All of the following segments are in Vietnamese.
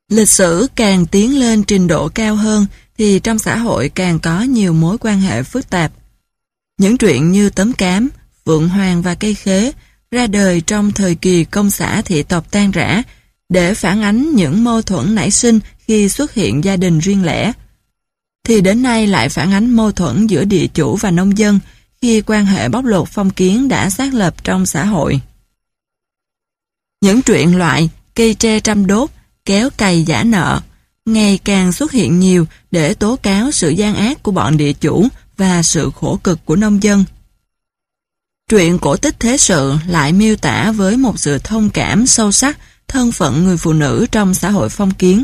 Lịch sử càng tiến lên trình độ cao hơn thì trong xã hội càng có nhiều mối quan hệ phức tạp. Những truyện như Tấm Cám, Phượng Hoàng và Cây Khế ra đời trong thời kỳ công xã thị tộc tan rã để phản ánh những mâu thuẫn nảy sinh khi xuất hiện gia đình riêng lẻ. Thì đến nay lại phản ánh mâu thuẫn giữa địa chủ và nông dân khi quan hệ bóc lột phong kiến đã xác lập trong xã hội. Những truyện loại Cây tre trăm đốt, Kéo cày giả nợ ngày càng xuất hiện nhiều để tố cáo sự gian ác của bọn địa chủ và sự khổ cực của nông dân. Truyện cổ tích thế sự lại miêu tả với một sự thông cảm sâu sắc thân phận người phụ nữ trong xã hội phong kiến.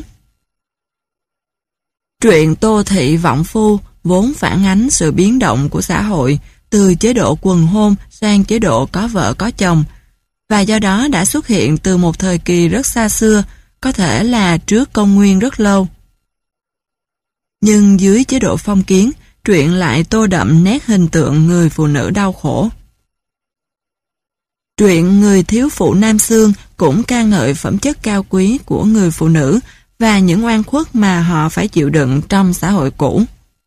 Truyện Tô Thị Vọng Phu vốn phản ánh sự biến động của xã hội từ chế độ quần hôn sang chế độ có vợ có chồng, và do đó đã xuất hiện từ một thời kỳ rất xa xưa, có thể là trước công nguyên rất lâu. Nhưng dưới chế độ phong kiến, truyện lại tô đậm nét hình tượng người phụ nữ đau khổ. Truyện Người thiếu phụ Nam Xương cũng ca ngợi phẩm chất cao quý của người phụ nữ và những oan khuất mà họ phải chịu đựng trong xã hội cũ.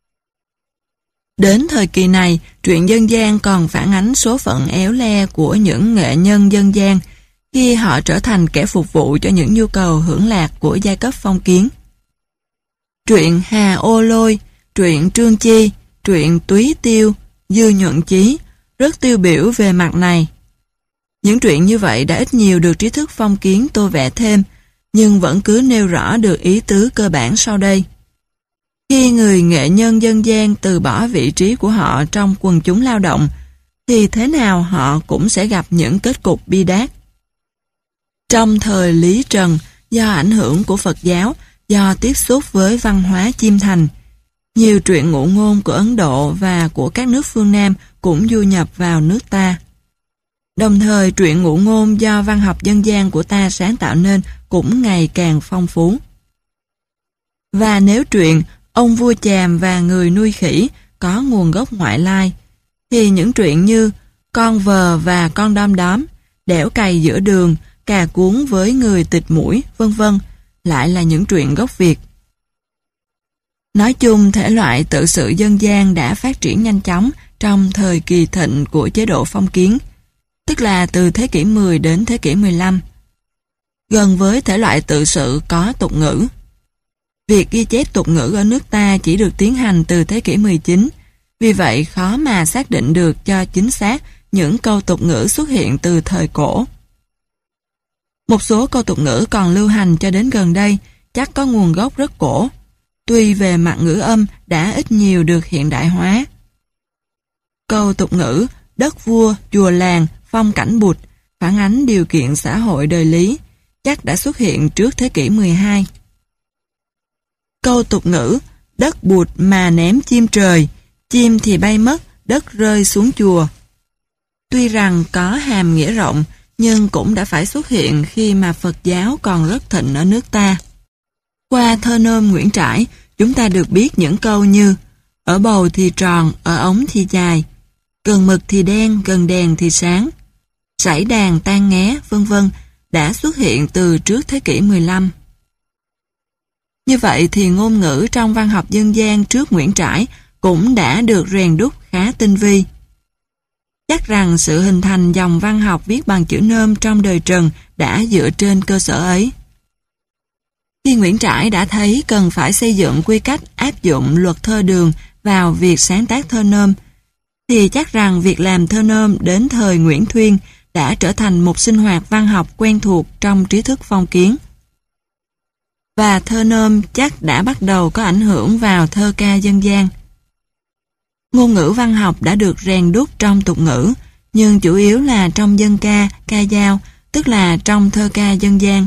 Đến thời kỳ này, truyện dân gian còn phản ánh số phận éo le của những nghệ nhân dân gian khi họ trở thành kẻ phục vụ cho những nhu cầu hưởng lạc của giai cấp phong kiến. Truyện Hà Ô Lôi, truyện Trương Chi, truyện Túy Tiêu, Dư Nhuận Chí rất tiêu biểu về mặt này. Những truyện như vậy đã ít nhiều được trí thức phong kiến tô vẽ thêm, nhưng vẫn cứ nêu rõ được ý tứ cơ bản sau đây. Khi người nghệ nhân dân gian từ bỏ vị trí của họ trong quần chúng lao động, thì thế nào họ cũng sẽ gặp những kết cục bi đát. Trong thời Lý Trần, do ảnh hưởng của Phật giáo, do tiếp xúc với văn hóa Chiêm Thành, nhiều truyện ngụ ngôn của Ấn Độ và của các nước phương Nam cũng du nhập vào nước ta. Đồng thời truyện ngụ ngôn do văn học dân gian của ta sáng tạo nên cũng ngày càng phong phú. Và nếu truyện Ông Vua Chàm và Người Nuôi Khỉ có nguồn gốc ngoại lai, thì những truyện như Con Vờ và Con Đom Đóm, Đẽo Cày Giữa Đường, Cà Cuốn với Người Tịt Mũi, vân vân lại là những truyện gốc Việt. Nói chung, thể loại tự sự dân gian đã phát triển nhanh chóng trong thời kỳ thịnh của chế độ phong kiến, tức là từ thế kỷ 10 đến thế kỷ 15. Gần với thể loại tự sự có tục ngữ. Việc ghi chép tục ngữ ở nước ta chỉ được tiến hành từ thế kỷ 19, vì vậy khó mà xác định được cho chính xác những câu tục ngữ xuất hiện từ thời cổ. Một số câu tục ngữ còn lưu hành cho đến gần đây chắc có nguồn gốc rất cổ, tuy về mặt ngữ âm đã ít nhiều được hiện đại hóa. Câu tục ngữ đất vua, chùa làng, phong cảnh bụt phản ánh điều kiện xã hội đời Lý, chắc đã xuất hiện trước thế kỷ 12. Câu tục ngữ đất bụt mà ném chim trời, chim thì bay mất, đất rơi xuống chùa, tuy rằng có hàm nghĩa rộng, nhưng cũng đã phải xuất hiện khi mà Phật giáo còn rất thịnh ở nước ta. Qua thơ nôm Nguyễn Trãi, chúng ta được biết những câu như ở bầu thì tròn, ở ống thì dài, gần mực thì đen, gần đèn thì sáng, sảy đàn tan nghé, vân vân đã xuất hiện từ trước thế kỷ 15. Như vậy thì ngôn ngữ trong văn học dân gian trước Nguyễn Trãi cũng đã được rèn đúc khá tinh vi. Chắc rằng sự hình thành dòng văn học viết bằng chữ nôm trong đời Trần đã dựa trên cơ sở ấy. Khi Nguyễn Trãi đã thấy cần phải xây dựng quy cách áp dụng luật thơ đường vào việc sáng tác thơ nôm, thì chắc rằng việc làm thơ nôm đến thời Nguyễn Thuyên đã trở thành một sinh hoạt văn học quen thuộc trong trí thức phong kiến. Và thơ nôm chắc đã bắt đầu có ảnh hưởng vào thơ ca dân gian. Ngôn ngữ văn học đã được rèn đúc trong tục ngữ, nhưng chủ yếu là trong dân ca, ca dao, tức là trong thơ ca dân gian.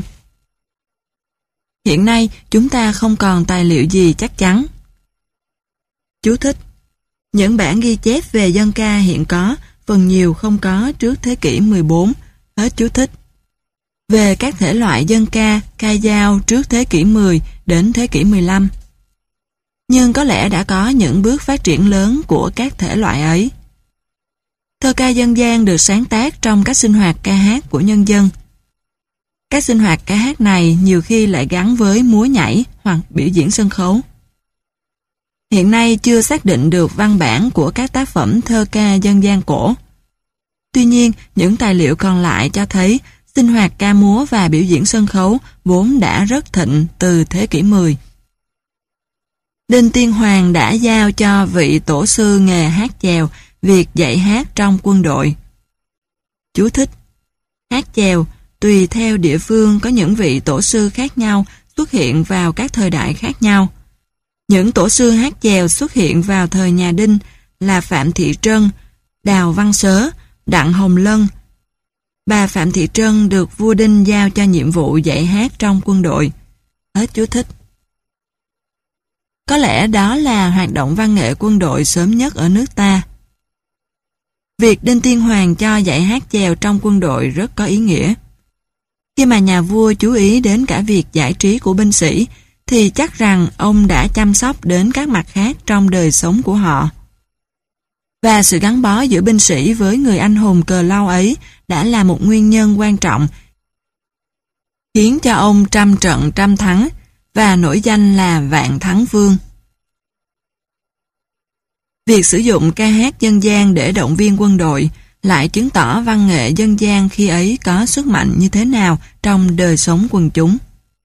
Hiện nay, chúng ta không còn tài liệu gì chắc chắn. Chú thích: những bản ghi chép về dân ca hiện có, phần nhiều không có trước thế kỷ 14. Hết chú thích. Về các thể loại dân ca, ca dao trước thế kỷ 10 đến thế kỷ 15. Nhưng có lẽ đã có những bước phát triển lớn của các thể loại ấy. Thơ ca dân gian được sáng tác trong các sinh hoạt ca hát của nhân dân. Các sinh hoạt ca hát này nhiều khi lại gắn với múa nhảy hoặc biểu diễn sân khấu. Hiện nay chưa xác định được văn bản của các tác phẩm thơ ca dân gian cổ. Tuy nhiên, những tài liệu còn lại cho thấy sinh hoạt ca múa và biểu diễn sân khấu vốn đã rất thịnh từ thế kỷ 10. Đinh Tiên Hoàng đã giao cho vị tổ sư nghề hát chèo việc dạy hát trong quân đội. Chú thích: hát chèo tùy theo địa phương có những vị tổ sư khác nhau xuất hiện vào các thời đại khác nhau. Những tổ sư hát chèo xuất hiện vào thời nhà Đinh là Phạm Thị Trân, Đào Văn Sớ, Đặng Hồng Lân. Bà Phạm Thị Trân được vua Đinh giao cho nhiệm vụ dạy hát trong quân đội. Hết chú thích. Có lẽ đó là hoạt động văn nghệ quân đội sớm nhất ở nước ta. Việc Đinh Tiên Hoàng cho dạy hát chèo trong quân đội rất có ý nghĩa. Khi mà nhà vua chú ý đến cả việc giải trí của binh sĩ, thì chắc rằng ông đã chăm sóc đến các mặt khác trong đời sống của họ. Và sự gắn bó giữa binh sĩ với người anh hùng cờ lau ấy đã là một nguyên nhân quan trọng khiến cho ông trăm trận trăm thắng và nổi danh là Vạn Thắng Vương. Việc sử dụng ca hát dân gian để động viên quân đội lại chứng tỏ văn nghệ dân gian khi ấy có sức mạnh như thế nào trong đời sống quần chúng.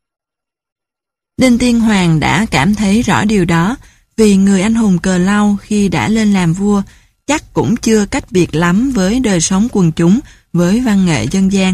Đinh Tiên Hoàng đã cảm thấy rõ điều đó vì người anh hùng cờ lau khi đã lên làm vua chắc cũng chưa cách biệt lắm với đời sống quần chúng với văn nghệ dân gian.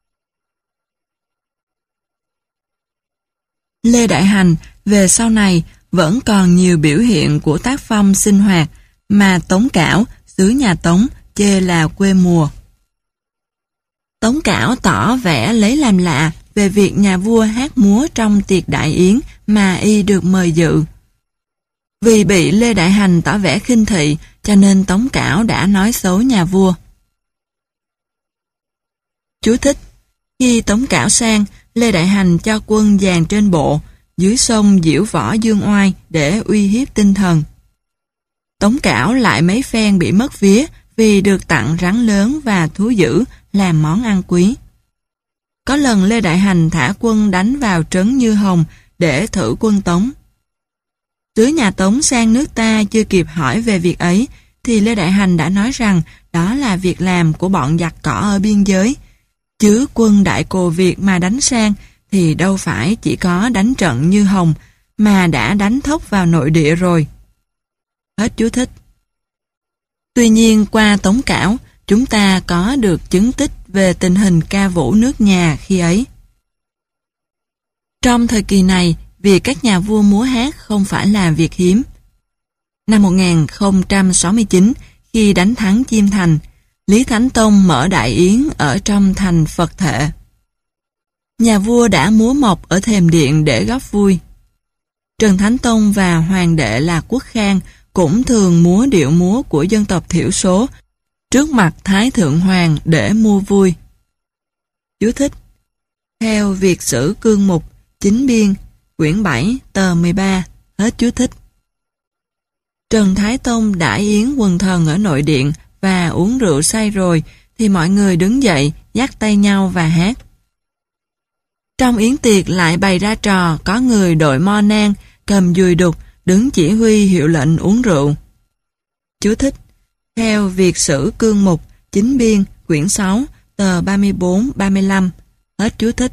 Lê Đại Hành về sau này vẫn còn nhiều biểu hiện của tác phong sinh hoạt mà Tống Cảo, xứ nhà Tống, chê là quê mùa. Tống Cảo tỏ vẻ lấy làm lạ về việc nhà vua hát múa trong tiệc đại yến mà y được mời dự. Vì bị Lê Đại Hành tỏ vẻ khinh thị, cho nên Tống Cảo đã nói xấu nhà vua. Chú thích: khi Tống Cảo sang, Lê Đại Hành cho quân dàn trên bộ, dưới sông diễu võ dương oai để uy hiếp tinh thần. Tống Cảo lại mấy phen bị mất vía vì được tặng rắn lớn và thú dữ làm món ăn quý. Có lần Lê Đại Hành thả quân đánh vào trấn Như Hồng để thử quân Tống. Sứ nhà Tống sang nước ta chưa kịp hỏi về việc ấy, thì Lê Đại Hành đã nói rằng đó là việc làm của bọn giặc cỏ ở biên giới. Chứ quân Đại Cồ Việt mà đánh sang thì đâu phải chỉ có đánh trận Như Hồng, mà đã đánh thốc vào nội địa rồi. Hết chú thích. Tuy nhiên qua Tống Cảo, chúng ta có được chứng tích về tình hình ca vũ nước nhà khi ấy. Trong thời kỳ này, việc các nhà vua múa hát không phải là việc hiếm. Năm 1069, khi đánh thắng Chiêm Thành, Lý Thánh Tông mở đại yến ở trong thành Phật Thệ. Nhà vua đã múa mộc ở thềm điện để góp vui. Trần Thánh Tông và hoàng đệ là Quốc Khang cũng thường múa điệu múa của dân tộc thiểu số trước mặt Thái Thượng Hoàng để mua vui. Chú thích: theo Việt Sử Cương Mục, Chính Biên, quyển 7, tờ 13, hết chú thích. Trần Thái Tông đãi yến quần thần ở nội điện và uống rượu say rồi thì mọi người đứng dậy dắt tay nhau và hát. Trong yến tiệc lại bày ra trò có người đội mo nang, cầm dùi đục, đứng chỉ huy hiệu lệnh uống rượu. Chú thích: theo Việt Sử Cương Mục, Chính Biên, quyển 6, tờ 34, 35, hết chú thích.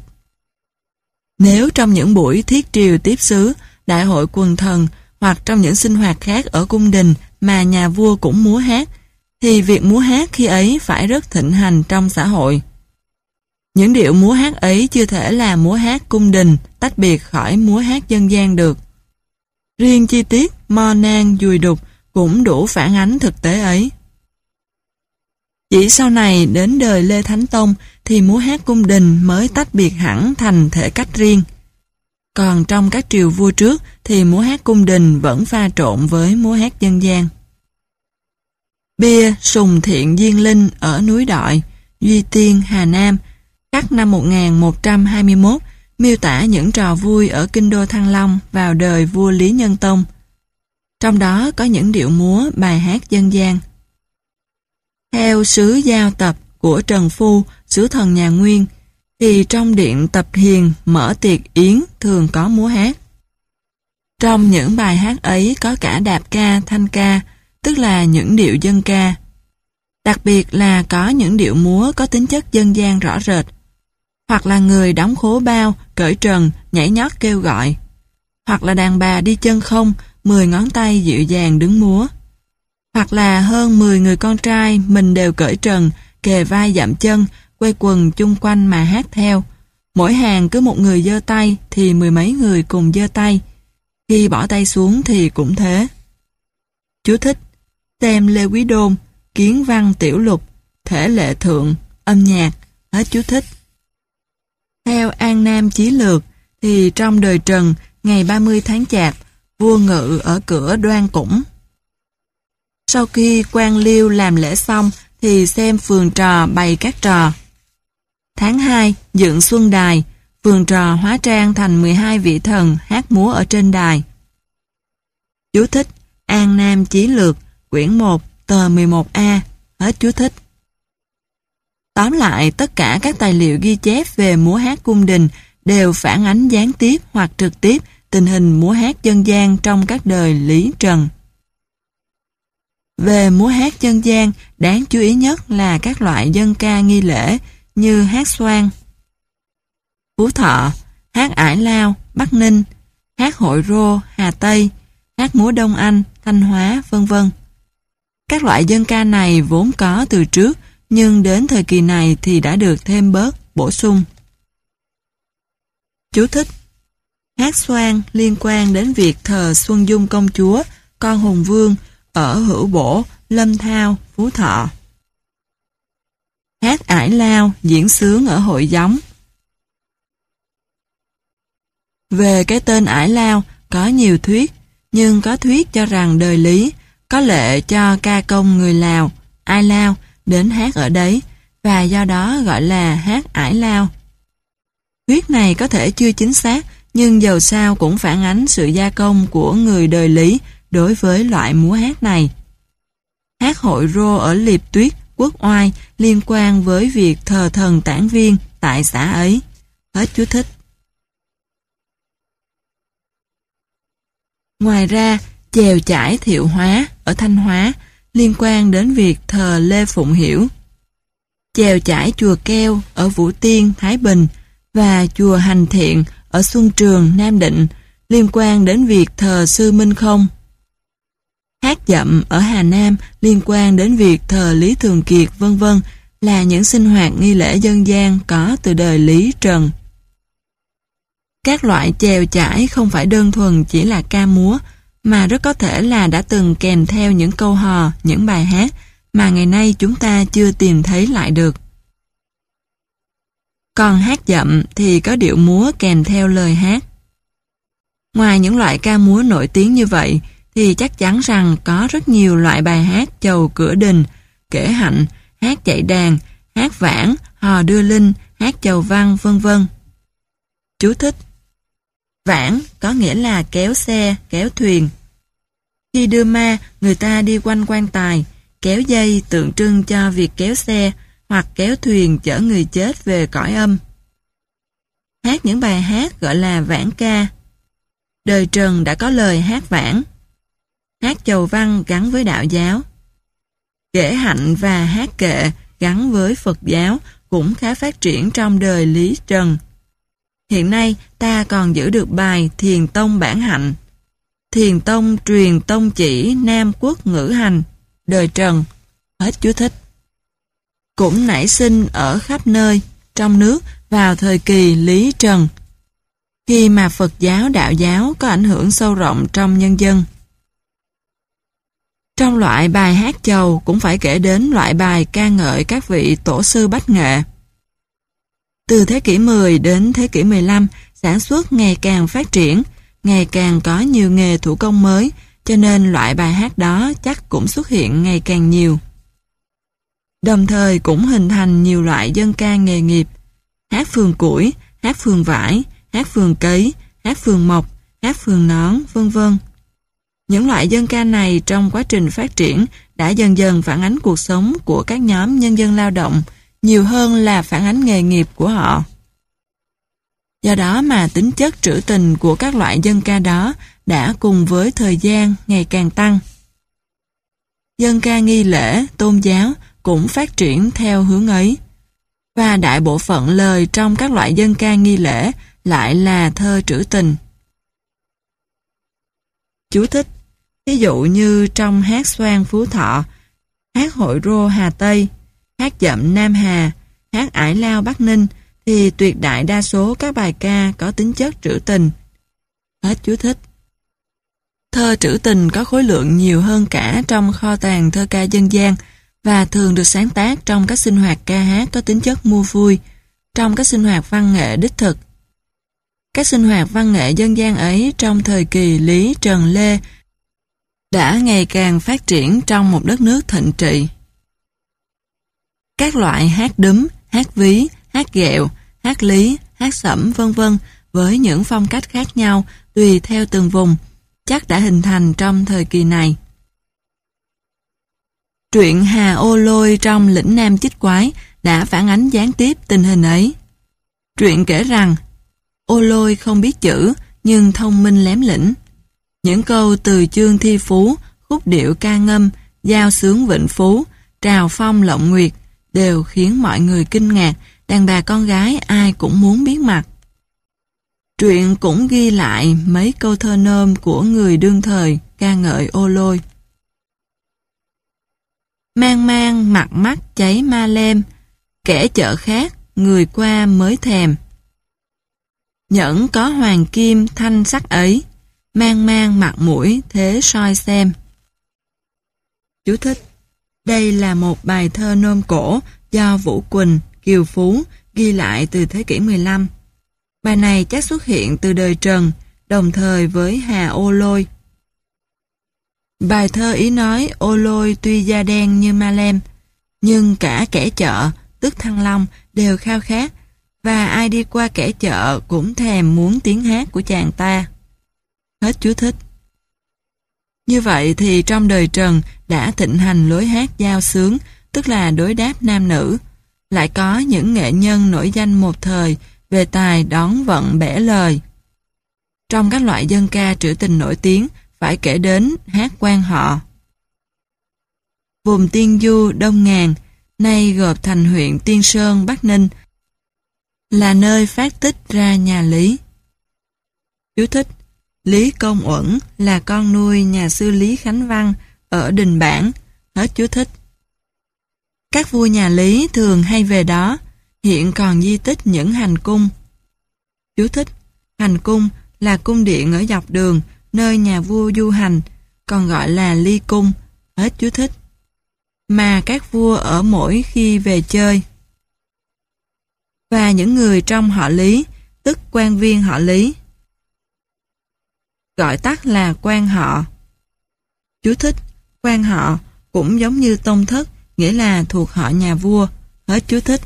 Nếu trong những buổi thiết triều tiếp xứ, đại hội quần thần hoặc trong những sinh hoạt khác ở cung đình mà nhà vua cũng múa hát, thì việc múa hát khi ấy phải rất thịnh hành trong xã hội. Những điệu múa hát ấy chưa thể là múa hát cung đình tách biệt khỏi múa hát dân gian được. Riêng chi tiết mo nang dùi đục cũng đủ phản ánh thực tế ấy. Chỉ sau này đến đời Lê Thánh Tông thì múa hát cung đình mới tách biệt hẳn thành thể cách riêng. Còn trong các triều vua trước thì múa hát cung đình vẫn pha trộn với múa hát dân gian. Bia Sùng Thiện Diên Linh ở núi Đội, Duy Tiên, Hà Nam, khắc năm 1121, miêu tả những trò vui ở kinh đô Thăng Long vào đời vua Lý Nhân Tông. Trong đó có những điệu múa, bài hát dân gian. Theo Sứ Giao Tập của Trần Phu, sứ thần nhà Nguyên, thì trong điện tập hiền mở tiệc yến thường có múa hát. Trong những bài hát ấy có cả đạp ca, thanh ca, tức là những điệu dân ca. Đặc biệt là có những điệu múa có tính chất dân gian rõ rệt, hoặc là người đóng khố bao, cởi trần, nhảy nhót kêu gọi, hoặc là đàn bà đi chân không, 10 ngón tay dịu dàng đứng múa, hoặc là hơn 10 người con trai mình đều cởi trần, kề vai dậm chân, quay quần chung quanh mà hát theo. Mỗi hàng cứ một người giơ tay thì 10 mấy người cùng giơ tay, khi bỏ tay xuống thì cũng thế. Chú thích: xem Lê Quý Đôn, Kiến văn tiểu lục, thể lệ thượng, âm nhạc. Hết chú thích. Theo An Nam Chí Lược thì trong đời Trần, ngày 30 tháng Chạp, vua ngự ở cửa Đoan Củng. Sau khi quan liêu làm lễ xong thì xem phường trò bày các trò. Tháng 2, dựng xuân đài, phường trò hóa trang thành 12 vị thần hát múa ở trên đài. Chú thích: An Nam Chí Lược, quyển 1, tờ 11A. Hết chú thích. Tóm lại, tất cả các tài liệu ghi chép về múa hát cung đình đều phản ánh gián tiếp hoặc trực tiếp tình hình múa hát dân gian trong các đời Lý Trần. Về múa hát dân gian, đáng chú ý nhất là các loại dân ca nghi lễ như hát xoan, Phú Thọ, hát ải lao, Bắc Ninh, hát hội rô, Hà Tây, hát múa Đông Anh, Thanh Hóa, vân vân. Các loại dân ca này vốn có từ trước, nhưng đến thời kỳ này thì đã được thêm bớt, bổ sung. Chú thích: hát xoan liên quan đến việc thờ Xuân Dung công chúa, con hùng vương ở Hữu Bổ, Lâm Thao, Phú Thọ. Hát ải lao diễn xướng ở Hội Gióng. Về cái tên ải lao có nhiều thuyết, nhưng có thuyết cho rằng đời Lý có lệ cho ca công người Lào, Ai Lao, đến hát ở đấy, và do đó gọi là hát ải lao. Thuyết này có thể chưa chính xác, nhưng dầu sao cũng phản ánh sự gia công của người đời Lý đối với loại múa hát này. Hát hội rô ở Liệp Tuyết, Quốc Oai liên quan với việc thờ thần Tản Viên tại xã ấy. Hết chú thích. Ngoài ra, chèo chải Thiệu Hóa ở Thanh Hóa liên quan đến việc thờ Lê Phụng Hiểu. Chèo chải chùa Keo ở Vũ Tiên, Thái Bình và chùa Hành Thiện ở Xuân Trường, Nam Định liên quan đến việc thờ Sư Minh Không. Hát dậm ở Hà Nam liên quan đến việc thờ Lý Thường Kiệt, vân vân, là những sinh hoạt nghi lễ dân gian có từ đời Lý Trần. Các loại chèo chải không phải đơn thuần chỉ là ca múa, mà rất có thể là đã từng kèm theo những câu hò, những bài hát mà ngày nay chúng ta chưa tìm thấy lại được. Còn hát dậm thì có điệu múa kèm theo lời hát. Ngoài những loại ca múa nổi tiếng như vậy, thì chắc chắn rằng có rất nhiều loại bài hát chầu cửa đình, kể hạnh, hát chạy đàn, hát vãng, hò đưa linh, hát chầu văn, vân vân. Chú thích: vãng có nghĩa là kéo xe, kéo thuyền. Khi đưa ma, người ta đi quanh quan tài, kéo dây tượng trưng cho việc kéo xe hoặc kéo thuyền chở người chết về cõi âm. Hát những bài hát gọi là vãng ca. Đời Trần đã có lời hát vãng. Hát chầu văn gắn với đạo giáo. Kể hạnh và hát kệ gắn với Phật giáo cũng khá phát triển trong đời Lý Trần. Hiện nay ta còn giữ được bài Thiền Tông Bản Hạnh. Thiền Tông truyền tông chỉ Nam Quốc ngữ hành, đời Trần. Hết chú thích. Cũng nảy sinh ở khắp nơi, trong nước vào thời kỳ Lý Trần, khi mà Phật giáo, đạo giáo có ảnh hưởng sâu rộng trong nhân dân. Trong loại bài hát chầu cũng phải kể đến loại bài ca ngợi các vị tổ sư bách nghệ. Từ thế kỷ 10 đến thế kỷ 15, sản xuất ngày càng phát triển, ngày càng có nhiều nghề thủ công mới, cho nên loại bài hát đó chắc cũng xuất hiện ngày càng nhiều. Đồng thời cũng hình thành nhiều loại dân ca nghề nghiệp, hát phường củi, hát phường vải, hát phường cấy, hát phường mộc, hát phường nón, vân vân. Những loại dân ca này trong quá trình phát triển đã dần dần phản ánh cuộc sống của các nhóm nhân dân lao động, nhiều hơn là phản ánh nghề nghiệp của họ. Do đó mà tính chất trữ tình của các loại dân ca đó đã cùng với thời gian ngày càng tăng. Dân ca nghi lễ, tôn giáo cũng phát triển theo hướng ấy. Và đại bộ phận lời trong các loại dân ca nghi lễ lại là thơ trữ tình. Chú thích: ví dụ như trong hát xoan Phú Thọ, hát hội rô Hà Tây, hát dậm Nam Hà, hát ải lao Bắc Ninh thì tuyệt đại đa số các bài ca có tính chất trữ tình. Hết chú thích. Thơ trữ tình có khối lượng nhiều hơn cả trong kho tàng thơ ca dân gian và thường được sáng tác trong các sinh hoạt ca hát có tính chất mua vui, trong các sinh hoạt văn nghệ đích thực. Các sinh hoạt văn nghệ dân gian ấy trong thời kỳ Lý Trần Lê đã ngày càng phát triển trong một đất nước thịnh trị. Các loại hát đúm, hát ví, hát ghẹo, hát lý, hát sẩm vân vân với những phong cách khác nhau tùy theo từng vùng, chắc đã hình thành trong thời kỳ này. Truyện Hà Ô Lôi trong Lĩnh Nam Chích Quái đã phản ánh gián tiếp tình hình ấy. Truyện kể rằng Ô Lôi không biết chữ nhưng thông minh lém lĩnh. Những câu từ chương thi phú, khúc điệu ca ngâm, giao xướng vịnh phú, trào phong lộng nguyệt đều khiến mọi người kinh ngạc, đàn bà con gái ai cũng muốn biết mặt. Truyện cũng ghi lại mấy câu thơ nôm của người đương thời ca ngợi Ô Lôi. Mang mang mặt mắt cháy ma lem, kẻ chợ khác người qua mới thèm. Nhẫn có hoàng kim thanh sắc ấy, mang mang mặt mũi thế soi xem. Chú thích: đây là một bài thơ nôm cổ do Vũ Quỳnh, Kiều Phú ghi lại từ thế kỷ 15. Bài này chắc xuất hiện từ đời Trần, đồng thời với Hà Ô Lôi. Bài thơ ý nói Ô Lôi tuy da đen như ma lem, nhưng cả kẻ chợ, tức Thăng Long, đều khao khát, và ai đi qua kẻ chợ cũng thèm muốn tiếng hát của chàng ta. Hết chú thích. Như vậy thì trong đời Trần đã thịnh hành lối hát giao xướng, tức là đối đáp nam nữ. Lại có những nghệ nhân nổi danh một thời về tài đón vận bẻ lời. Trong các loại dân ca trữ tình nổi tiếng phải kể đến hát quan họ. Vùng Tiên Du Đông Ngàn, nay gộp thành huyện Tiên Sơn, Bắc Ninh, là nơi phát tích ra nhà Lý. Chú thích: Lý Công Uẩn là con nuôi nhà sư Lý Khánh Văn ở Đình Bản. Hết chú thích. Các vua nhà Lý thường hay về đó, hiện còn di tích những hành cung. Chú thích: hành cung là cung điện ở dọc đường, nơi nhà vua du hành, còn gọi là ly cung. Hết chú thích. Mà các vua ở mỗi khi về chơi. Và những người trong họ Lý, tức quan viên họ Lý, gọi tắt là quan họ. Chú thích: quan họ cũng giống như tông thất, nghĩa là thuộc họ nhà vua. Hết chú thích.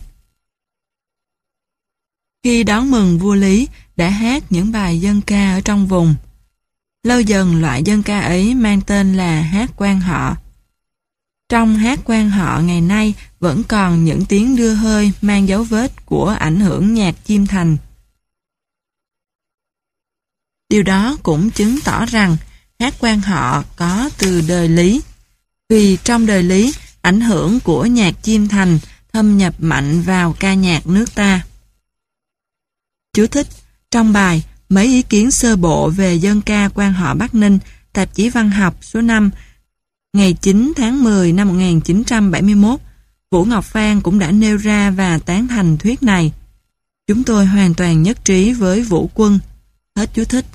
Khi đón mừng vua Lý đã hát những bài dân ca ở trong vùng. Lâu dần loại dân ca ấy mang tên là hát quan họ. Trong hát quan họ ngày nay vẫn còn những tiếng đưa hơi mang dấu vết của ảnh hưởng nhạc chim thành. Điều đó cũng chứng tỏ rằng hát quan họ có từ đời Lý. Vì trong đời Lý, ảnh hưởng của nhạc chim thành thâm nhập mạnh vào ca nhạc nước ta. Chú thích: trong bài Mấy ý kiến sơ bộ về dân ca quan họ Bắc Ninh, tạp chí Văn học số 5, ngày 9 tháng 10 năm 1971, Vũ Ngọc Phan cũng đã nêu ra và tán thành thuyết này. Chúng tôi hoàn toàn nhất trí với Vũ Quân. Hết chú thích.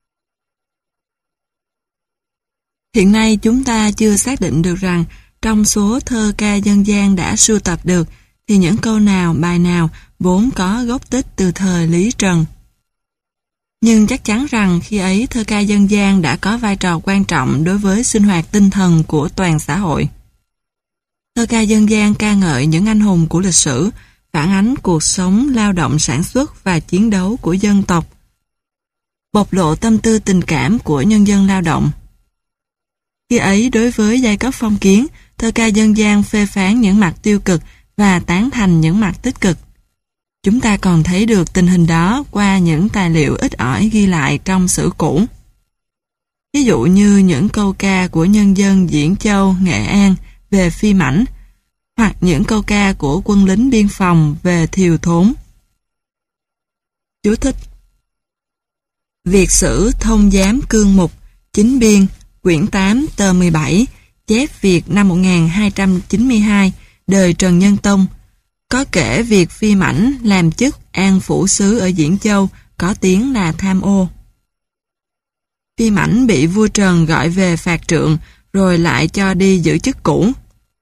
Hiện nay chúng ta chưa xác định được rằng trong số thơ ca dân gian đã sưu tập được thì những câu nào, bài nào vốn có gốc tích từ thời Lý Trần. Nhưng chắc chắn rằng khi ấy thơ ca dân gian đã có vai trò quan trọng đối với sinh hoạt tinh thần của toàn xã hội. Thơ ca dân gian ca ngợi những anh hùng của lịch sử, phản ánh cuộc sống lao động sản xuất và chiến đấu của dân tộc, bộc lộ tâm tư tình cảm của nhân dân lao động. Khi ấy đối với giai cấp phong kiến, thơ ca dân gian phê phán những mặt tiêu cực và tán thành những mặt tích cực. Chúng ta còn thấy được tình hình đó qua những tài liệu ít ỏi ghi lại trong sử cũ. Ví dụ như những câu ca của nhân dân Diễn Châu, Nghệ An về phi mãnh, hoặc những câu ca của quân lính biên phòng về thiều thốn. Chú thích: Việt sử Thông Giám Cương Mục, Chính Biên, quyển 8, tờ 17, chép Việt năm 1292, đời Trần Nhân Tông, có kể việc phi mãnh làm chức an phủ sứ ở Diễn Châu, có tiếng là tham ô. Phi mãnh bị vua Trần gọi về phạt trượng, rồi lại cho đi giữ chức cũ.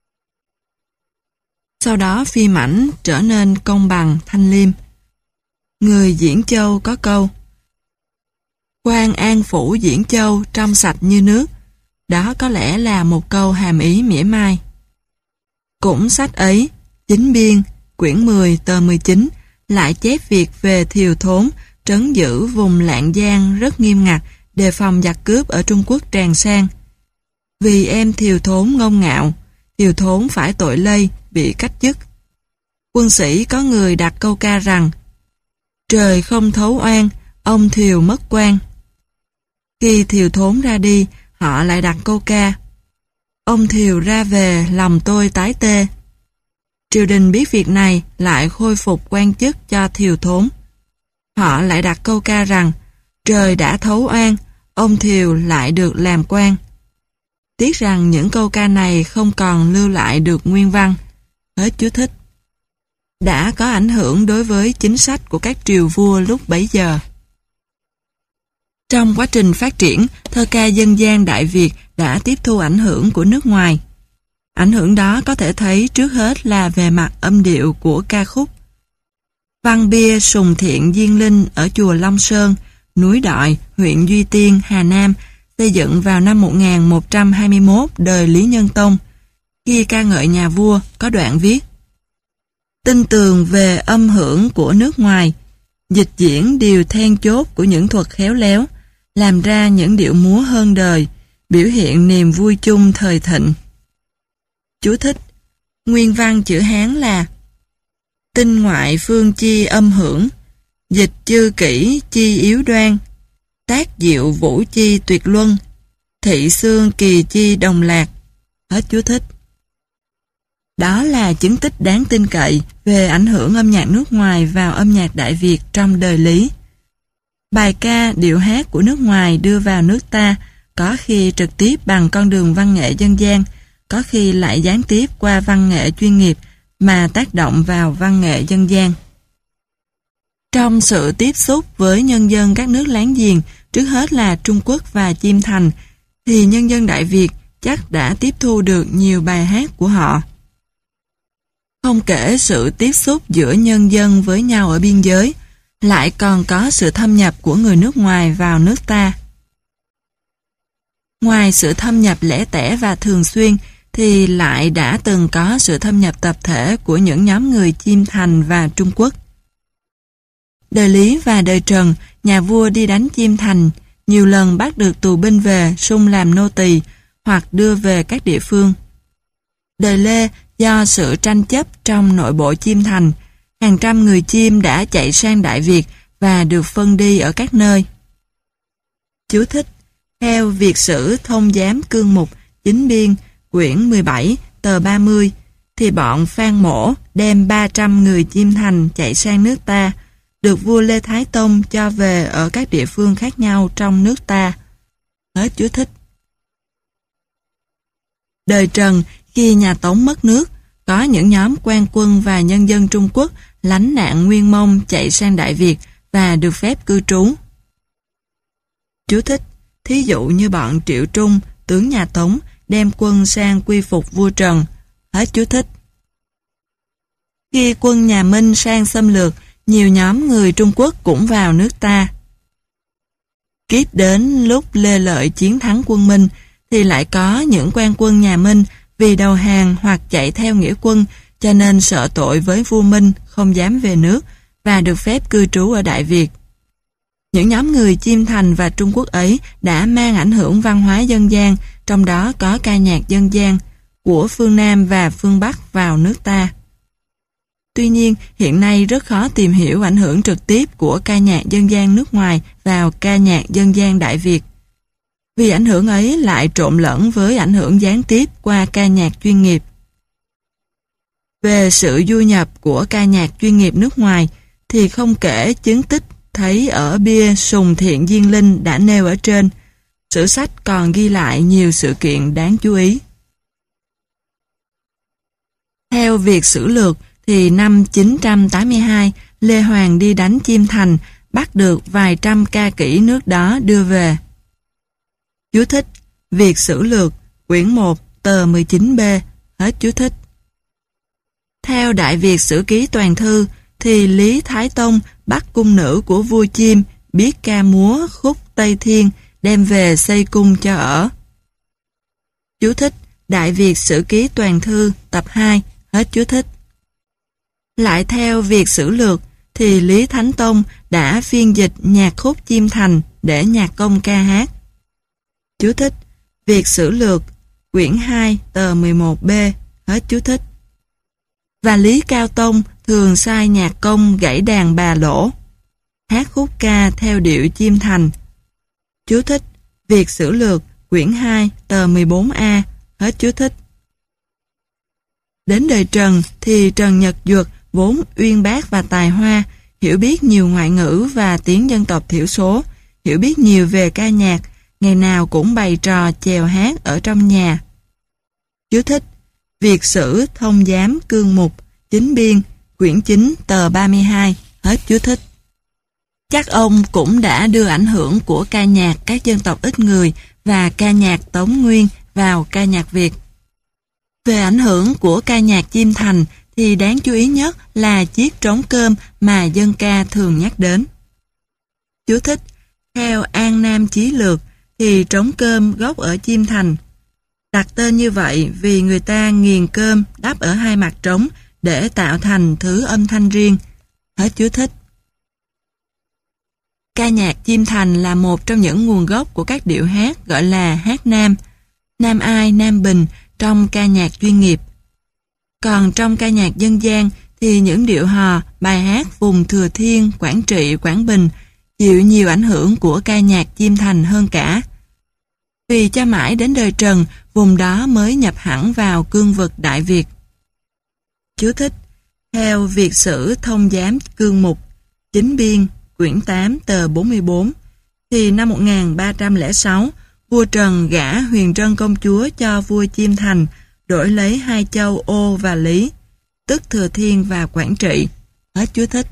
Sau đó phi mãnh trở nên công bằng, thanh liêm. Người Diễn Châu có câu: quan an phủ Diễn Châu trong sạch như nước. Đó có lẽ là một câu hàm ý mỉa mai. Cũng sách ấy, Chính Biên, quyển 10, tờ 19, lại chép việc về thiều thốn, trấn giữ vùng Lạng Giang rất nghiêm ngặt, đề phòng giặc cướp ở Trung Quốc tràn sang. Vì em thiều thốn ngông ngạo, thiều thốn phải tội lây, bị cách chức. Quân sĩ có người đặt câu ca rằng: trời không thấu oan, ông thiều mất quan. Khi thiều thốn ra đi, họ lại đặt câu ca: ông thiều ra về, lòng tôi tái tê. Triều đình biết việc này, lại khôi phục quan chức cho thiều thốn. Họ lại đặt câu ca rằng: trời đã thấu oan, ông thiều lại được làm quan. Tiếc rằng những câu ca này không còn lưu lại được nguyên văn. Hết chú thích. Đã có ảnh hưởng đối với chính sách của các triều vua lúc bấy giờ. Trong quá trình phát triển, thơ ca dân gian Đại Việt đã tiếp thu ảnh hưởng của nước ngoài. Ảnh hưởng đó có thể thấy trước hết là về mặt âm điệu của ca khúc. Văn bia Sùng Thiện Diên Linh ở chùa Long Sơn, núi Đội, huyện Duy Tiên, Hà Nam, xây dựng vào năm 1121 đời Lý Nhân Tông. Khi ca ngợi nhà vua, có đoạn viết: tin tường về âm hưởng của nước ngoài, dịch diễn điều then chốt của những thuật khéo léo, làm ra những điệu múa hơn đời, biểu hiện niềm vui chung thời thịnh. Chú thích: nguyên văn chữ Hán là: tinh ngoại phương chi âm hưởng, dịch chư kỷ chi yếu đoan, tác diệu vũ chi tuyệt luân, thị xương kỳ chi đồng lạc. Hết chú thích. Đó là chứng tích đáng tin cậy về ảnh hưởng âm nhạc nước ngoài vào âm nhạc Đại Việt trong đời Lý. Bài ca, điệu hát của nước ngoài đưa vào nước ta, có khi trực tiếp bằng con đường văn nghệ dân gian, có khi lại gián tiếp qua văn nghệ chuyên nghiệp mà tác động vào văn nghệ dân gian. Trong sự tiếp xúc với nhân dân các nước láng giềng, trước hết là Trung Quốc và Chiêm Thành, thì nhân dân Đại Việt chắc đã tiếp thu được nhiều bài hát của họ. Không kể sự tiếp xúc giữa nhân dân với nhau ở biên giới, lại còn có sự thâm nhập của người nước ngoài vào nước ta. Ngoài sự thâm nhập lẻ tẻ và thường xuyên, thì lại đã từng có sự thâm nhập tập thể của những nhóm người Chiêm Thành và Trung Quốc. Đời Lý và đời Trần, nhà vua đi đánh Chiêm Thành, nhiều lần bắt được tù binh về sung làm nô tỳ hoặc đưa về các địa phương. Đời Lê, do sự tranh chấp trong nội bộ Chiêm Thành, hàng trăm người Chiêm đã chạy sang Đại Việt và được phân đi ở các nơi. Chú thích: theo Việt sử Thông Giám Cương Mục, Chính Biên, quyển 17, tờ 30, thì bọn Phan Mỗ đem 300 người Chiêm Thành chạy sang nước ta, được vua Lê Thái Tông cho về ở các địa phương khác nhau trong nước ta. Hết chú thích. Đời Trần, khi nhà Tống mất nước, có những nhóm quan quân và nhân dân Trung Quốc lánh nạn Nguyên Mông chạy sang Đại Việt và được phép cư trú. Chú thích: thí dụ như bọn Triệu Trung, tướng nhà Tống, đem quân sang quy phục vua Trần. Hết chú thích. Khi quân nhà Minh sang xâm lược, nhiều nhóm người Trung Quốc cũng vào nước ta. Kiếp đến lúc Lê Lợi chiến thắng quân Minh, thì lại có những quan quân nhà Minh vì đầu hàng hoặc chạy theo nghĩa quân, cho nên sợ tội với vua Minh, không dám về nước và được phép cư trú ở Đại Việt. Những nhóm người Chiêm Thành và Trung Quốc ấy đã mang ảnh hưởng văn hóa dân gian, trong đó có ca nhạc dân gian của phương Nam và phương Bắc vào nước ta. Tuy nhiên, hiện nay rất khó tìm hiểu ảnh hưởng trực tiếp của ca nhạc dân gian nước ngoài vào ca nhạc dân gian Đại Việt. Vì ảnh hưởng ấy lại trộn lẫn với ảnh hưởng gián tiếp qua ca nhạc chuyên nghiệp. Về sự du nhập của ca nhạc chuyên nghiệp nước ngoài thì không kể chứng tích thấy ở bia Sùng Thiện Diên Linh đã nêu ở trên, sử sách còn ghi lại nhiều sự kiện đáng chú ý. Theo việc sử lược thì năm 982, Lê Hoàng đi đánh Chiêm Thành, bắt được vài trăm ca kỹ nước đó đưa về. Chú thích: Việc sử lược, quyển 1, tờ 19B, hết chú thích. Theo Đại Việt Sử Ký Toàn Thư thì Lý Thái Tông bắt cung nữ của vua Chiêm biết ca múa khúc Tây Thiên đem về xây cung cho ở. Chú thích: Đại Việt Sử Ký Toàn Thư, tập 2, hết chú thích. Lại theo việc sử lược thì Lý Thánh Tông đã phiên dịch nhạc khúc Chiêm Thành để nhạc công ca hát. Chú thích: Việc sử lược, quyển 2, tờ 11B, hết chú thích. Và Lý Cao Tông thường sai nhạc công gảy đàn bà lỗ, hát khúc ca theo điệu Chiêm Thành. Chú thích: Việc sử lược, quyển 2, tờ 14A, hết chú thích. Đến đời Trần thì Trần Nhật Duật vốn uyên bác và tài hoa, hiểu biết nhiều ngoại ngữ và tiếng dân tộc thiểu số, hiểu biết nhiều về ca nhạc, ngày nào cũng bày trò chèo hát ở trong nhà. Chú thích: Việc sử thông giám cương mục, chính biên, quyển 9, tờ 32, hết chú thích. Chắc ông cũng đã đưa ảnh hưởng của ca nhạc các dân tộc ít người và ca nhạc Tống Nguyên vào ca nhạc Việt. Về ảnh hưởng của ca nhạc Chiêm Thành thì đáng chú ý nhất là chiếc trống cơm mà dân ca thường nhắc đến. Chú thích: Theo An Nam Chí Lược thì trống cơm gốc ở Chiêm Thành. Đặt tên như vậy vì người ta nghiền cơm đắp ở hai mặt trống để tạo thành thứ âm thanh riêng. Hết chú thích. Ca nhạc Chiêm Thành là một trong những nguồn gốc của các điệu hát gọi là hát Nam, Nam Ai, Nam Bình trong ca nhạc chuyên nghiệp. Còn trong ca nhạc dân gian thì những điệu hò, bài hát vùng Thừa Thiên, Quảng Trị, Quảng Bình chịu nhiều ảnh hưởng của ca nhạc Chiêm Thành hơn cả. Vì cho mãi đến đời Trần, vùng đó mới nhập hẳn vào cương vực Đại Việt. Chú thích: Theo Việt Sử Thông Giám Cương Mục, chính biên, quyển 8, tờ 44, thì năm 1306, vua Trần gả Huyền Trân công chúa cho vua Chiêm Thành, đổi lấy hai châu Ô và Lý, tức Thừa Thiên và Quảng Trị. Hết chú thích.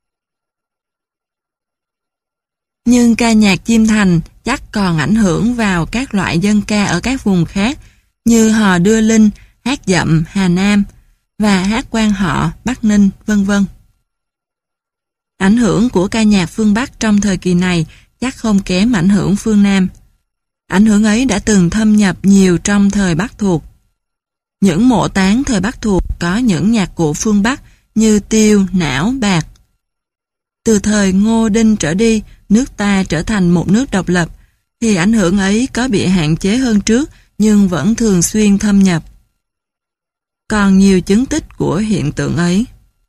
Nhưng ca nhạc Chiêm Thành chắc còn ảnh hưởng vào các loại dân ca ở các vùng khác như hò đưa linh, hát dậm Hà Nam và hát quan họ Bắc Ninh, vân vân. Ảnh hưởng của ca nhạc phương Bắc trong thời kỳ này chắc không kém ảnh hưởng phương Nam. Ảnh hưởng ấy đã từng thâm nhập nhiều trong thời Bắc thuộc. Những mộ táng thời Bắc thuộc có những nhạc cụ phương Bắc như tiêu, não, bạc. Từ thời Ngô Đinh trở đi, nước ta trở thành một nước độc lập, thì ảnh hưởng ấy có bị hạn chế hơn trước nhưng vẫn thường xuyên thâm nhập. Còn nhiều chứng tích của hiện tượng ấy.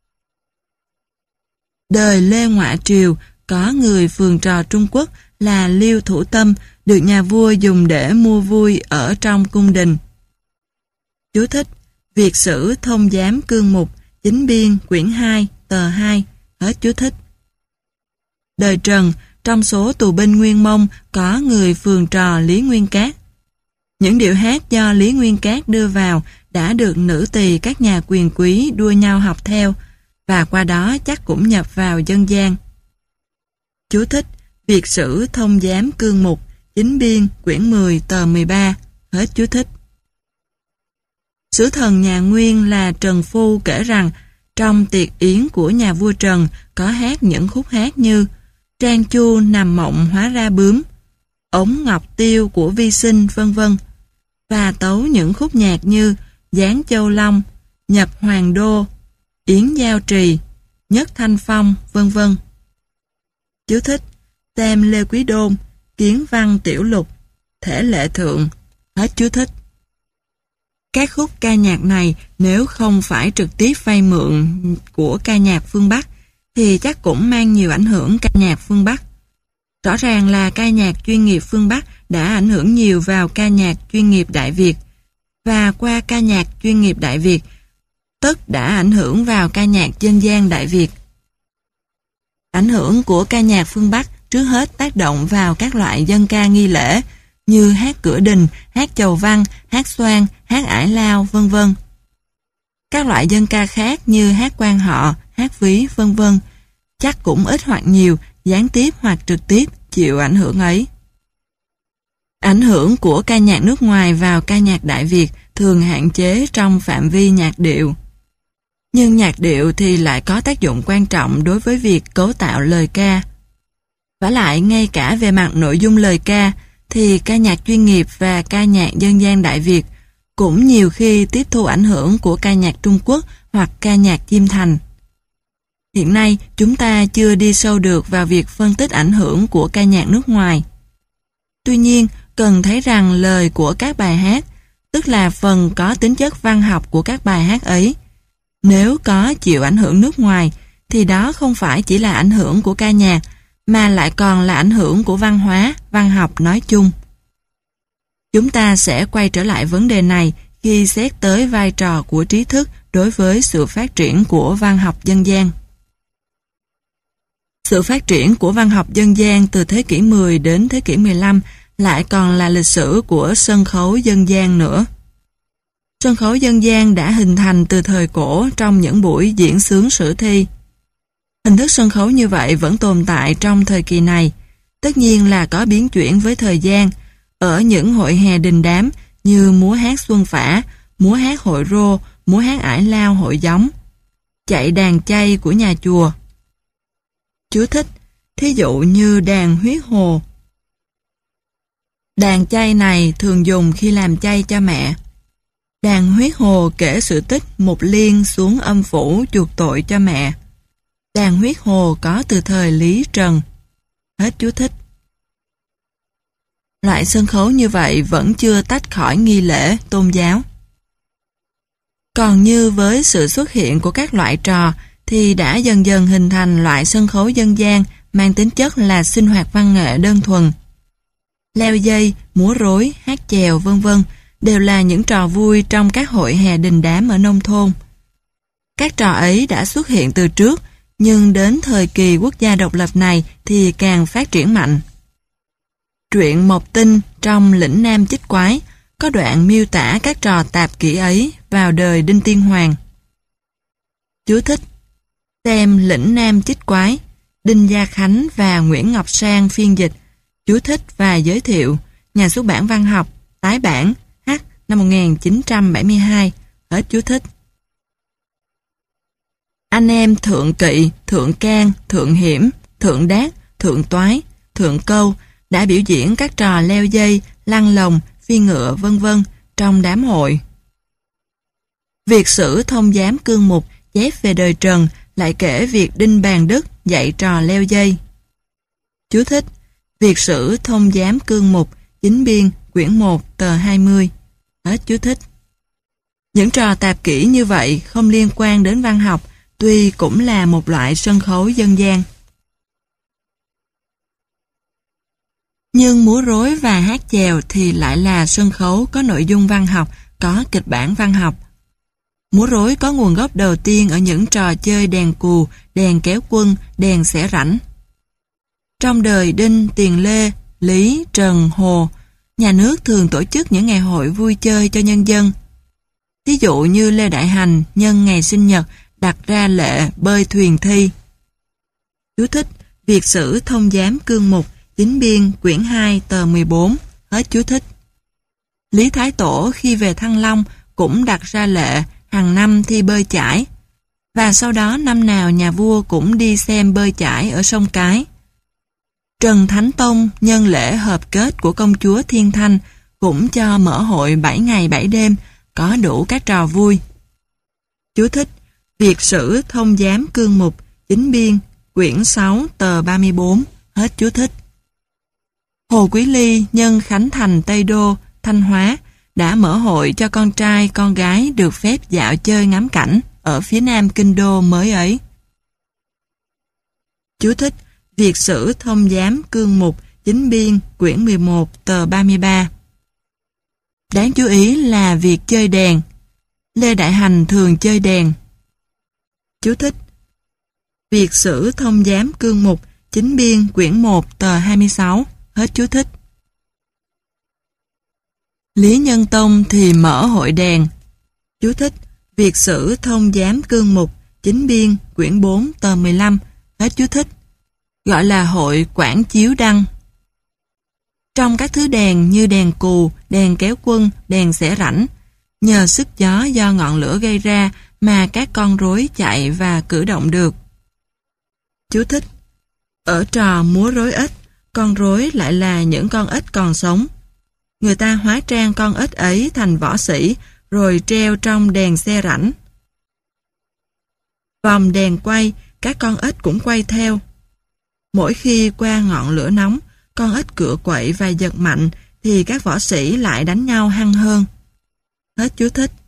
Đời Lê Ngoại Triều có người phường trò Trung Quốc là Liêu Thủ Tâm được nhà vua dùng để mua vui ở trong cung đình. Chú thích: Việt Sử Thông Giám Cương Mục, chính biên, quyển 2, tờ 2, hết chú thích. Đời Trần, trong số tù binh Nguyên Mông có người phường trò Lý Nguyên Cát. Những điệu hát do Lý Nguyên Cát đưa vào đã được nữ tỳ các nhà quyền quý đua nhau học theo, và qua đó chắc cũng nhập vào dân gian. Chú thích: Việt Sử Thông Giám Cương Mục, chính biên, quyển 10, tờ 13, hết chú thích. Sứ thần nhà Nguyên là Trần Phu kể rằng trong tiệc yến của nhà vua Trần có hát những khúc hát như Trang Chu nằm mộng hóa ra bướm, Ống Ngọc Tiêu của Vi Sinh, vân vân, và tấu những khúc nhạc như Giáng Châu Long, Nhập Hoàng Đô, Yến Giao Trì, Nhất Thanh Phong, vân vân. Chú thích: Xem Lê Quý Đôn, Kiến Văn Tiểu Lục, Thể Lệ Thượng, hết chú thích. Các khúc ca nhạc này nếu không phải trực tiếp vay mượn của ca nhạc phương Bắc thì chắc cũng mang nhiều ảnh hưởng ca nhạc phương Bắc. Rõ ràng là ca nhạc chuyên nghiệp phương Bắc đã ảnh hưởng nhiều vào ca nhạc chuyên nghiệp Đại Việt, và qua ca nhạc chuyên nghiệp Đại Việt, tất đã ảnh hưởng vào ca nhạc dân gian Đại Việt. Ảnh hưởng của ca nhạc phương Bắc trước hết tác động vào các loại dân ca nghi lễ như hát cửa đình, hát chầu văn, hát xoan, hát ải lao, vân vân. Các loại dân ca khác như hát quan họ, hát ví, vân vân, chắc cũng ít hoặc nhiều, gián tiếp hoặc trực tiếp chịu ảnh hưởng ấy. Ảnh hưởng của ca nhạc nước ngoài vào ca nhạc Đại Việt thường hạn chế trong phạm vi nhạc điệu. Nhưng nhạc điệu thì lại có tác dụng quan trọng đối với việc cấu tạo lời ca. Vả lại ngay cả về mặt nội dung lời ca thì ca nhạc chuyên nghiệp và ca nhạc dân gian Đại Việt cũng nhiều khi tiếp thu ảnh hưởng của ca nhạc Trung Quốc hoặc ca nhạc Chiêm Thành. Hiện nay chúng ta chưa đi sâu được vào việc phân tích ảnh hưởng của ca nhạc nước ngoài. Tuy nhiên, cần thấy rằng lời của các bài hát, tức là phần có tính chất văn học của các bài hát ấy, nếu có chịu ảnh hưởng nước ngoài, thì đó không phải chỉ là ảnh hưởng của ca nhạc, mà lại còn là ảnh hưởng của văn hóa, văn học nói chung. Chúng ta sẽ quay trở lại vấn đề này khi xét tới vai trò của trí thức đối với sự phát triển của văn học dân gian. Sự phát triển của văn học dân gian từ thế kỷ 10 đến thế kỷ 15 lại còn là lịch sử của sân khấu dân gian nữa. Sân khấu dân gian đã hình thành từ thời cổ trong những buổi diễn xướng sử thi. Hình thức sân khấu như vậy vẫn tồn tại trong thời kỳ này, tất nhiên là có biến chuyển với thời gian, ở những hội hè đình đám như múa hát xuân phả, múa hát hội rô, múa hát ải lao hội gióng, chạy đàn chay của nhà chùa. Chú thích, thí dụ như đàn huyết hồ. Đàn chay này thường dùng khi làm chay cho mẹ. Đàn huyết hồ kể sự tích một liên xuống âm phủ chuộc tội cho mẹ. Đàn huyết hồ có từ thời Lý Trần. Hết chú thích. Loại sân khấu như vậy vẫn chưa tách khỏi nghi lễ tôn giáo. Còn như với sự xuất hiện của các loại trò thì đã dần dần hình thành loại sân khấu dân gian mang tính chất là sinh hoạt văn nghệ đơn thuần. Leo dây, múa rối, hát chèo vân vân đều là những trò vui trong các hội hè đình đám ở nông thôn. Các trò ấy đã xuất hiện từ trước, nhưng đến thời kỳ quốc gia độc lập này thì càng phát triển mạnh. Truyện Mộc Tinh trong Lĩnh Nam Chích Quái có đoạn miêu tả các trò tạp kỹ ấy vào đời Đinh Tiên Hoàng. Chú thích, xem Lĩnh Nam Chích Quái, Đinh Gia Khánh và Nguyễn Ngọc Sang phiên dịch, chú thích và giới thiệu, nhà xuất bản văn học, tái bản, H năm 1972, hết chú thích. Anh em Thượng Kỵ, Thượng Can, Thượng Hiểm, Thượng Đát, Thượng Toái, Thượng Câu đã biểu diễn các trò leo dây, lăn lồng, phi ngựa vân vân trong đám hội. Việt sử Thông Giám Cương Mục chép về đời Trần lại kể việc Đinh Bàn Đức dạy trò leo dây. Chú thích, Việt sử Thông Giám Cương Mục, chính biên, quyển 1, tờ 20. Hết chú thích. Những trò tạp kỹ như vậy không liên quan đến văn học, tuy cũng là một loại sân khấu dân gian. Nhưng múa rối và hát chèo thì lại là sân khấu có nội dung văn học, có kịch bản văn học. Múa rối có nguồn gốc đầu tiên ở những trò chơi đèn cù, đèn kéo quân, đèn xẻ rảnh. Trong đời Đinh, Tiền Lê, Lý, Trần, Hồ, nhà nước thường tổ chức những ngày hội vui chơi cho nhân dân. Ví dụ như Lê Đại Hành nhân ngày sinh nhật đặt ra lệ bơi thuyền thi. Chú thích, Việt sử Thông Giám Cương Mục, chính biên, quyển 2, tờ 14, hết chú thích. Lý Thái Tổ khi về Thăng Long cũng đặt ra lệ hàng năm thi bơi chải, và sau đó năm nào nhà vua cũng đi xem bơi chải ở sông Cái. Trần Thánh Tông nhân lễ hợp kết của công chúa Thiên Thanh cũng cho mở hội 7 ngày 7 đêm, có đủ các trò vui. Chú thích, Việt sử Thông Giám Cương Mục, chính biên, quyển 6, tờ 34, hết chú thích. Hồ Quý Ly nhân Khánh Thành Tây Đô, Thanh Hóa đã mở hội cho con trai con gái được phép dạo chơi ngắm cảnh ở phía nam kinh đô mới ấy. Chú thích: Việt sử thông giám cương mục chính biên quyển 11 tờ 33. Đáng chú ý là việc chơi đèn. Lê Đại Hành thường chơi đèn. Chú thích: Việt sử thông giám cương mục chính biên quyển 1 tờ 26. Hết chú thích. Lý Nhân Tông thì mở hội đèn. Chú thích: Việt sử thông giám cương mục chính biên quyển 4 tờ 15. Hết chú thích. Gọi là hội quảng chiếu đăng. Trong các thứ đèn như đèn cù, đèn kéo quân, đèn xẻ rảnh, nhờ sức gió do ngọn lửa gây ra mà các con rối chạy và cử động được. Chú thích: Ở trò múa rối ếch, con rối lại là những con ếch còn sống. Người ta hóa trang con ếch ấy thành võ sĩ rồi treo trong đèn xe rảnh. Vòng đèn quay, các con ếch cũng quay theo. Mỗi khi qua ngọn lửa nóng, con ếch cựa quậy và giật mạnh thì các võ sĩ lại đánh nhau hăng hơn. Hết chú thích.